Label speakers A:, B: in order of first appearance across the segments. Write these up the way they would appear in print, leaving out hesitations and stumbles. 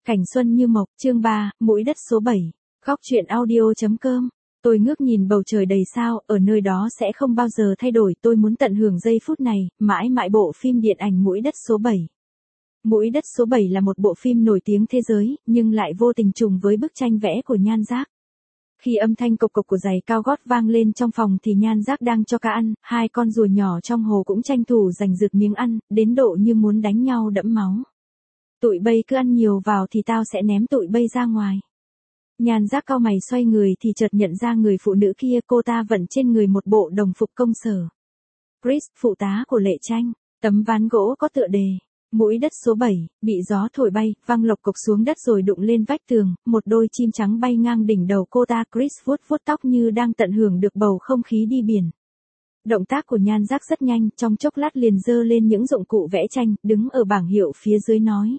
A: Cảnh xuân như mộc, chương 3, mũi đất số 7. Góc truyện audio.com. Tôi ngước nhìn bầu trời đầy sao, ở nơi đó sẽ không bao giờ thay đổi, tôi muốn tận hưởng giây phút này, mãi mãi. Bộ phim điện ảnh Mũi đất số 7. Mũi đất số 7 là một bộ phim nổi tiếng thế giới, nhưng lại vô tình trùng với bức tranh vẽ của Nhan Giác. Khi âm thanh cộc cộc của giày cao gót vang lên trong phòng thì Nhan Giác đang cho cá ăn, hai con rùa nhỏ trong hồ cũng tranh thủ giành giật miếng ăn, đến độ như muốn đánh nhau đẫm máu. Tụi bay cứ ăn nhiều vào thì tao sẽ ném tụi bay ra ngoài. Nhan Giác cau mày xoay người thì chợt nhận ra người phụ nữ kia, cô ta vận trên người một bộ đồng phục công sở. Chris, phụ tá của Lệ Tranh, tấm ván gỗ có tựa đề Mũi đất số 7, bị gió thổi bay, văng lộc cộc xuống đất rồi đụng lên vách tường, một đôi chim trắng bay ngang đỉnh đầu cô ta. Chris vuốt vuốt tóc như đang tận hưởng được bầu không khí đi biển. Động tác của Nhan Giác rất nhanh, trong chốc lát liền giơ lên những dụng cụ vẽ tranh, đứng ở bảng hiệu phía dưới nói.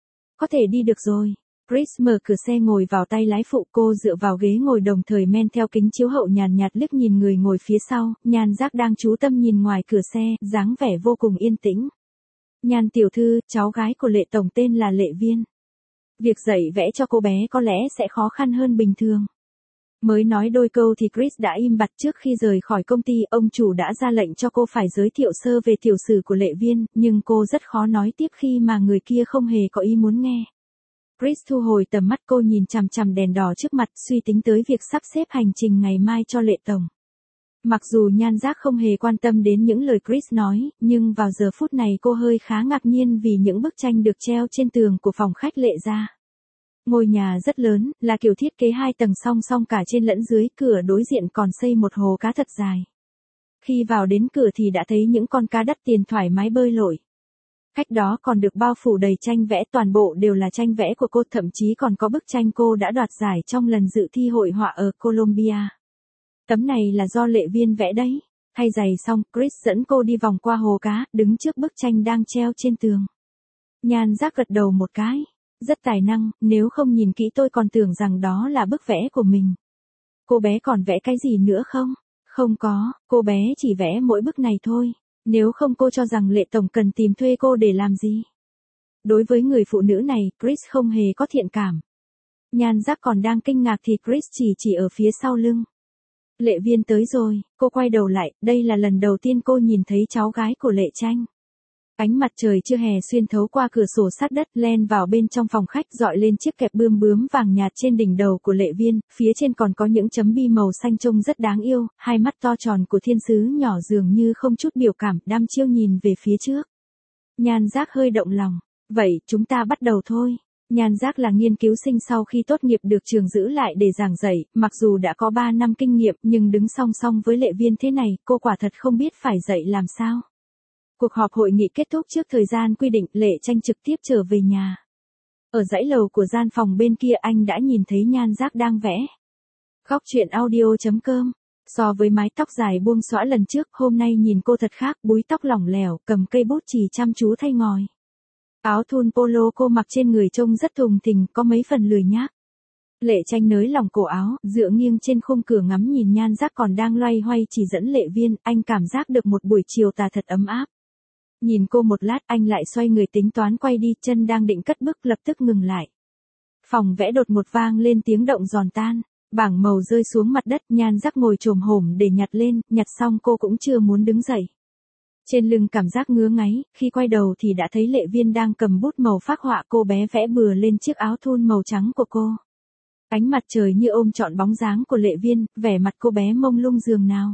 A: Có thể đi được rồi. Chris mở cửa xe ngồi vào tay lái phụ, cô dựa vào ghế ngồi đồng thời men theo kính chiếu hậu nhàn nhạt liếc nhìn người ngồi phía sau. Nhan Giác đang chú tâm nhìn ngoài cửa xe, dáng vẻ vô cùng yên tĩnh. Nhan tiểu thư, cháu gái của Lệ tổng tên là Lệ Viên. Việc dạy vẽ cho cô bé có lẽ sẽ khó khăn hơn bình thường. Mới nói đôi câu thì Chris đã im bặt. Trước khi rời khỏi công ty, ông chủ đã ra lệnh cho cô phải giới thiệu sơ về tiểu sử của Lệ Viên, nhưng cô rất khó nói tiếp khi mà người kia không hề có ý muốn nghe. Chris thu hồi tầm mắt, cô nhìn chằm chằm đèn đỏ trước mặt, suy tính tới việc sắp xếp hành trình ngày mai cho Lệ tổng. Mặc dù Nhan Giác không hề quan tâm đến những lời Chris nói, nhưng vào giờ phút này cô hơi khá ngạc nhiên vì những bức tranh được treo trên tường của phòng khách Lệ gia. Ngôi nhà rất lớn, là kiểu thiết kế 2 tầng song song cả trên lẫn dưới, cửa đối diện còn xây một hồ cá thật dài. Khi vào đến cửa thì đã thấy những con cá đắt tiền thoải mái bơi lội. Cách đó còn được bao phủ đầy tranh vẽ, toàn bộ đều là tranh vẽ của cô, thậm chí còn có bức tranh cô đã đoạt giải trong lần dự thi hội họa ở Colombia. Tấm này là do Lệ Viên vẽ đấy. Thay giày xong, Chris dẫn cô đi vòng qua hồ cá, đứng trước bức tranh đang treo trên tường. Nhan Giác gật đầu một cái. Rất tài năng, nếu không nhìn kỹ tôi còn tưởng rằng đó là bức vẽ của mình. Cô bé còn vẽ cái gì nữa không? Không có, cô bé chỉ vẽ mỗi bức này thôi. Nếu không cô cho rằng Lệ tổng cần tìm thuê cô để làm gì? Đối với người phụ nữ này, Chris không hề có thiện cảm. Nhan Giác còn đang kinh ngạc thì Chris chỉ ở phía sau lưng. Lệ Viên tới rồi, cô quay đầu lại, đây là lần đầu tiên cô nhìn thấy cháu gái của Lệ Tranh. Ánh mặt trời chưa hè xuyên thấu qua cửa sổ sát đất len vào bên trong phòng khách, dọi lên chiếc kẹp bươm bướm vàng nhạt trên đỉnh đầu của Lệ Viên, phía trên còn có những chấm bi màu xanh trông rất đáng yêu, hai mắt to tròn của thiên sứ nhỏ dường như không chút biểu cảm, đăm chiêu nhìn về phía trước. Nhan Giác hơi động lòng, vậy chúng ta bắt đầu thôi. Nhan Giác là nghiên cứu sinh sau khi tốt nghiệp được trường giữ lại để giảng dạy, mặc dù đã có 3 năm kinh nghiệm nhưng đứng song song với Lệ Viên thế này, cô quả thật không biết phải dạy làm sao. Cuộc họp hội nghị kết thúc trước thời gian quy định, Lệ Tranh trực tiếp trở về nhà. Ở dãy lầu của gian phòng bên kia anh đã nhìn thấy Nhan Giác đang vẽ. Góc truyện audio.com. So với mái tóc dài buông xõa lần trước, hôm nay nhìn cô thật khác, búi tóc lỏng lẻo, cầm cây bút chì chăm chú thay ngòi. Áo thun polo cô mặc trên người trông rất thùng thình, có mấy phần lười nhác. Lệ Tranh nới lỏng cổ áo, dựa nghiêng trên khung cửa ngắm nhìn Nhan Giác còn đang loay hoay chỉ dẫn Lệ Viên, anh cảm giác được một buổi chiều tà thật ấm áp. Nhìn cô một lát, anh lại xoay người tính toán quay đi, chân đang định cất bước lập tức ngừng lại. Phòng vẽ đột một vang lên tiếng động giòn tan, bảng màu rơi xuống mặt đất, Nhan Giác ngồi chồm hổm để nhặt lên, nhặt xong cô cũng chưa muốn đứng dậy. Trên lưng cảm giác ngứa ngáy, khi quay đầu thì đã thấy Lệ Viên đang cầm bút màu phác họa, cô bé vẽ bừa lên chiếc áo thun màu trắng của cô. Ánh mặt trời như ôm trọn bóng dáng của Lệ Viên, vẻ mặt cô bé mông lung giường nào.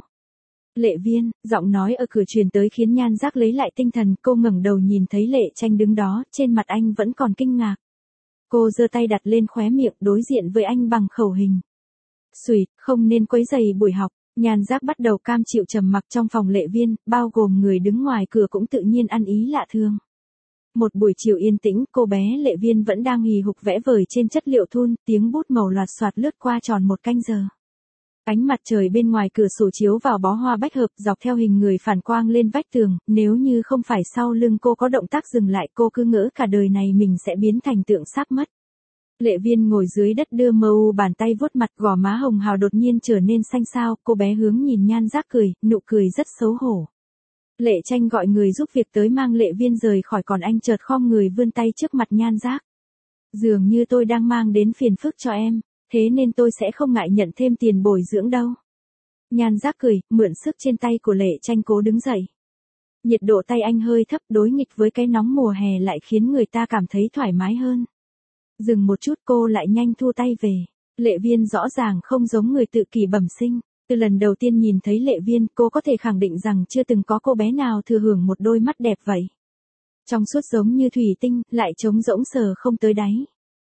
A: Lệ Viên, giọng nói ở cửa truyền tới khiến Nhan Giác lấy lại tinh thần, cô ngẩng đầu nhìn thấy Lệ Tranh đứng đó, trên mặt anh vẫn còn kinh ngạc. Cô giơ tay đặt lên khóe miệng, đối diện với anh bằng khẩu hình. Xùi, không nên quấy rầy buổi học. Nhan Giác bắt đầu cam chịu trầm mặc trong phòng Lệ Viên, bao gồm người đứng ngoài cửa cũng tự nhiên ăn ý lạ thường. Một buổi chiều yên tĩnh, cô bé Lệ Viên vẫn đang hì hục vẽ vời trên chất liệu thun, tiếng bút màu loạt xoạt lướt qua tròn 1 canh giờ. Ánh mặt trời bên ngoài cửa sổ chiếu vào bó hoa bách hợp dọc theo hình người phản quang lên vách tường, nếu như không phải sau lưng cô có động tác dừng lại, cô cứ ngỡ cả đời này mình sẽ biến thành tượng sáp mất. Lệ Viên ngồi dưới đất đưa mờ u bàn tay vuốt mặt, gò má hồng hào đột nhiên trở nên xanh xao, cô bé hướng nhìn Nhan Giác cười, nụ cười rất xấu hổ. Lệ Tranh gọi người giúp việc tới mang Lệ Viên rời khỏi, còn anh chợt khom người vươn tay trước mặt Nhan Giác. Dường như tôi đang mang đến phiền phức cho em, thế nên tôi sẽ không ngại nhận thêm tiền bồi dưỡng đâu. Nhan Giác cười, mượn sức trên tay của Lệ Tranh cố đứng dậy. Nhiệt độ tay anh hơi thấp, đối nghịch với cái nóng mùa hè lại khiến người ta cảm thấy thoải mái hơn. Dừng một chút cô lại nhanh thu tay về. Lệ Viên rõ ràng không giống người tự kỷ bẩm sinh. Từ lần đầu tiên nhìn thấy Lệ Viên, cô có thể khẳng định rằng chưa từng có cô bé nào thừa hưởng một đôi mắt đẹp vậy. Trong suốt giống như thủy tinh, lại trống rỗng sờ không tới đáy.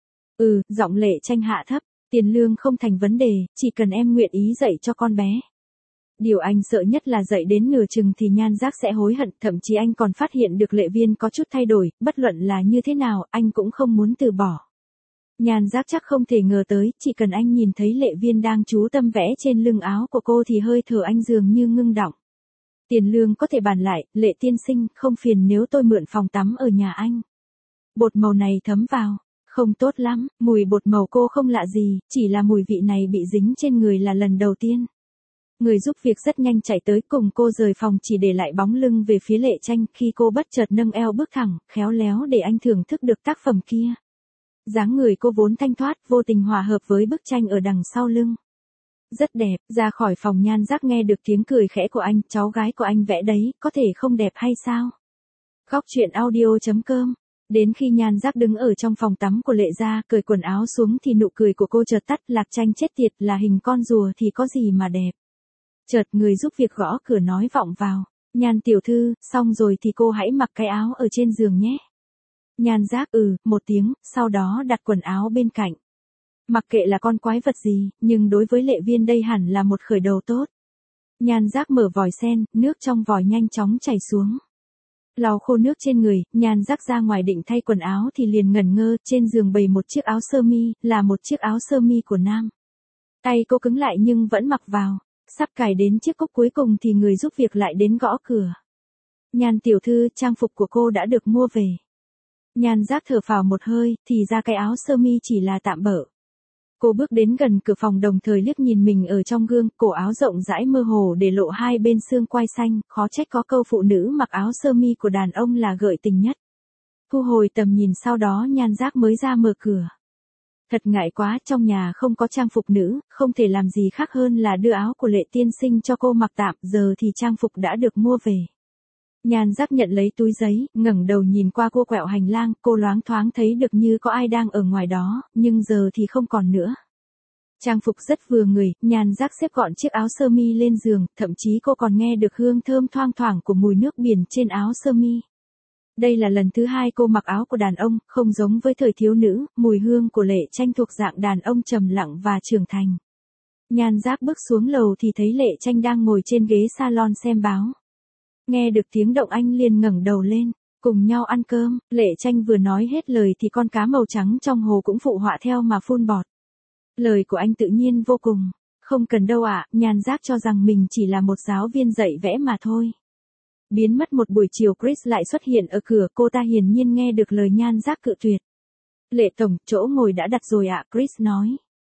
A: Giọng Lệ Tranh hạ thấp, tiền lương không thành vấn đề, chỉ cần em nguyện ý dạy cho con bé. Điều anh sợ nhất là dạy đến nửa chừng thì Nhan Giác sẽ hối hận, thậm chí anh còn phát hiện được Lệ Viên có chút thay đổi, bất luận là như thế nào, anh cũng không muốn từ bỏ. Nhan Giác chắc không thể ngờ tới, chỉ cần anh nhìn thấy Lệ Viên đang chú tâm vẽ trên lưng áo của cô thì hơi thở anh dường như ngưng đọng. Tiền lương có thể bàn lại, Lệ tiên sinh, không phiền nếu tôi mượn phòng tắm ở nhà anh. Bột màu này thấm vào, không tốt lắm, mùi bột màu cô không lạ gì, chỉ là mùi vị này bị dính trên người là lần đầu tiên. Người giúp việc rất nhanh chạy tới cùng cô rời phòng chỉ để lại bóng lưng về phía Lệ Tranh khi cô bất chợt nâng eo bước thẳng, khéo léo để anh thưởng thức được tác phẩm kia. Dáng người cô vốn thanh thoát, vô tình hòa hợp với bức tranh ở đằng sau lưng. Rất đẹp, ra khỏi phòng Nhan Giác nghe được tiếng cười khẽ của anh, cháu gái của anh vẽ đấy, có thể không đẹp hay sao? Góc truyện audio.com. Đến khi Nhan Giác đứng ở trong phòng tắm của Lệ gia, cởi quần áo xuống thì nụ cười của cô chợt tắt, Lạc Tranh chết tiệt, là hình con rùa thì có gì mà đẹp. Chợt người giúp việc gõ cửa nói vọng vào, Nhan tiểu thư, xong rồi thì cô hãy mặc cái áo ở trên giường nhé. Nhan Giác một tiếng, sau đó đặt quần áo bên cạnh. Mặc kệ là con quái vật gì, nhưng đối với Lệ Viên đây hẳn là một khởi đầu tốt. Nhan Giác mở vòi sen, nước trong vòi nhanh chóng chảy xuống. Lau khô nước trên người, Nhan Giác ra ngoài định thay quần áo thì liền ngẩn ngơ, trên giường bày một chiếc áo sơ mi, là một chiếc áo sơ mi của nam. Tay cô cứng lại nhưng vẫn mặc vào, sắp cài đến chiếc cúc cuối cùng thì người giúp việc lại đến gõ cửa. Nhan tiểu thư, trang phục của cô đã được mua về. Nhan Giác thở phào một hơi, thì ra cái áo sơ mi chỉ là tạm bợ. Cô bước đến gần cửa phòng đồng thời liếc nhìn mình ở trong gương, cổ áo rộng rãi mơ hồ để lộ hai bên xương quai xanh, khó trách có câu phụ nữ mặc áo sơ mi của đàn ông là gợi tình nhất. Thu hồi tầm nhìn sau đó Nhan Giác mới ra mở cửa. Thật ngại quá, trong nhà không có trang phục nữ, không thể làm gì khác hơn là đưa áo của Lệ tiên sinh cho cô mặc tạm, giờ thì trang phục đã được mua về. Nhan Giác nhận lấy túi giấy, ngẩng đầu nhìn qua cô quẹo hành lang, cô loáng thoáng thấy được như có ai đang ở ngoài đó, nhưng giờ thì không còn nữa. Trang phục rất vừa người, Nhan Giác xếp gọn chiếc áo sơ mi lên giường, thậm chí cô còn nghe được hương thơm thoang thoảng của mùi nước biển trên áo sơ mi. Đây là lần thứ hai cô mặc áo của đàn ông, không giống với thời thiếu nữ, mùi hương của Lệ Tranh thuộc dạng đàn ông trầm lặng và trưởng thành. Nhan Giác bước xuống lầu thì thấy Lệ Tranh đang ngồi trên ghế salon xem báo. Nghe được tiếng động anh liền ngẩng đầu lên, cùng nhau ăn cơm. Lệ Tranh vừa nói hết lời thì con cá màu trắng trong hồ cũng phụ họa theo mà phun bọt. Lời của anh tự nhiên vô cùng. Không cần đâu ạ, Nhan Giác cho rằng mình chỉ là một giáo viên dạy vẽ mà thôi. Biến mất một buổi chiều Chris lại xuất hiện ở cửa, cô ta hiển nhiên nghe được lời Nhan Giác cự tuyệt. Lệ tổng, chỗ ngồi đã đặt rồi ạ, Chris nói.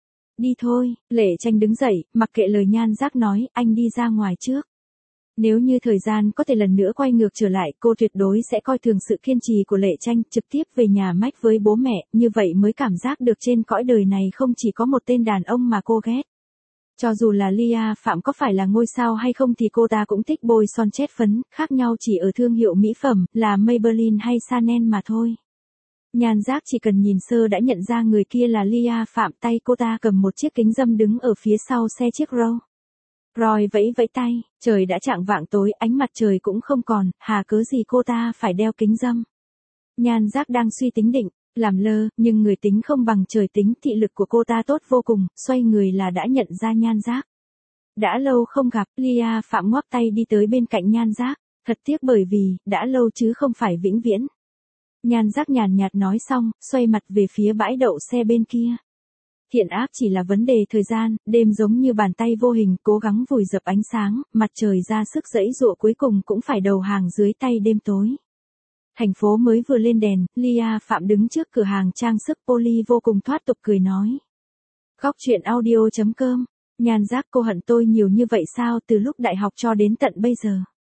A: Đi thôi, Lệ Tranh đứng dậy, mặc kệ lời Nhan Giác nói, anh đi ra ngoài trước. Nếu như thời gian có thể lần nữa quay ngược trở lại, cô tuyệt đối sẽ coi thường sự kiên trì của Lệ Tranh, trực tiếp về nhà mách với bố mẹ, như vậy mới cảm giác được trên cõi đời này không chỉ có một tên đàn ông mà cô ghét. Cho dù là Lia Phạm có phải là ngôi sao hay không thì cô ta cũng thích bôi son chét phấn, khác nhau chỉ ở thương hiệu mỹ phẩm, là Maybelline hay Chanel mà thôi. Nhan Giác chỉ cần nhìn sơ đã nhận ra người kia là Lia Phạm, tay cô ta cầm một chiếc kính râm đứng ở phía sau xe chiếc Rolls Royce vẫy vẫy tay, trời đã chạng vạng tối, ánh mặt trời cũng không còn, hà cớ gì cô ta phải đeo kính râm. Nhan Giác đang suy tính định, làm lơ, nhưng người tính không bằng trời tính, thị lực của cô ta tốt vô cùng, xoay người là đã nhận ra Nhan Giác. Đã lâu không gặp, Lia Phạm ngoắc tay đi tới bên cạnh Nhan Giác, thật tiếc bởi vì, đã lâu chứ không phải vĩnh viễn. Nhan Giác nhàn nhạt nói xong, xoay mặt về phía bãi đậu xe bên kia. Thiện ác chỉ là vấn đề thời gian, đêm giống như bàn tay vô hình, cố gắng vùi dập ánh sáng, mặt trời ra sức giãy giụa cuối cùng cũng phải đầu hàng dưới tay đêm tối. Thành phố mới vừa lên đèn, Lia Phạm đứng trước cửa hàng trang sức Poly vô cùng thoát tục cười nói. Góc truyện audio.com, Nhan Giác cô hận tôi nhiều như vậy sao từ lúc đại học cho đến tận bây giờ.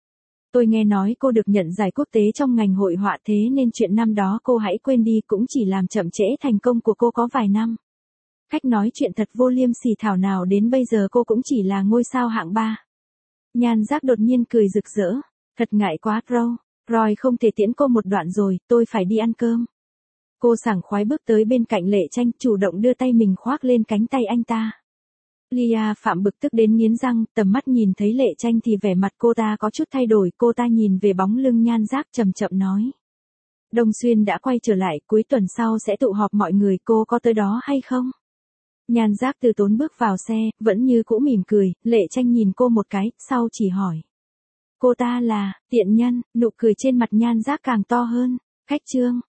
A: Tôi nghe nói cô được nhận giải quốc tế trong ngành hội họa thế nên chuyện năm đó cô hãy quên đi, cũng chỉ làm chậm trễ thành công của cô có vài năm. Cách nói chuyện thật vô liêm sỉ, thảo nào đến bây giờ cô cũng chỉ là ngôi sao hạng 3. Nhan Giác đột nhiên cười rực rỡ. Thật ngại quá Roy không thể tiễn cô một đoạn rồi, tôi phải đi ăn cơm. Cô sảng khoái bước tới bên cạnh Lệ Tranh, chủ động đưa tay mình khoác lên cánh tay anh ta. Lia Phạm bực tức đến nghiến răng, tầm mắt nhìn thấy Lệ Tranh thì vẻ mặt cô ta có chút thay đổi, cô ta nhìn về bóng lưng Nhan Giác chậm chậm nói. Đông Xuyên đã quay trở lại, cuối tuần sau sẽ tụ họp mọi người, cô có tới đó hay không? Nhan Giác từ tốn bước vào xe, vẫn như cũ mỉm cười, Lệ Tranh nhìn cô một cái, sau chỉ hỏi. Cô ta là, tiện nhân, nụ cười trên mặt Nhan Giác càng to hơn. Khách trương.